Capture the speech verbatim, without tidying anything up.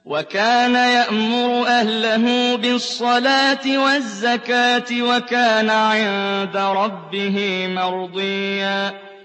وَكَانَ يَأْمُرُ أَهْلَهُ بِالصَّلَاةِ وَالزَّكَاةِ وَكَانَ عِندَ رَبِّهِ مَرْضِيًّا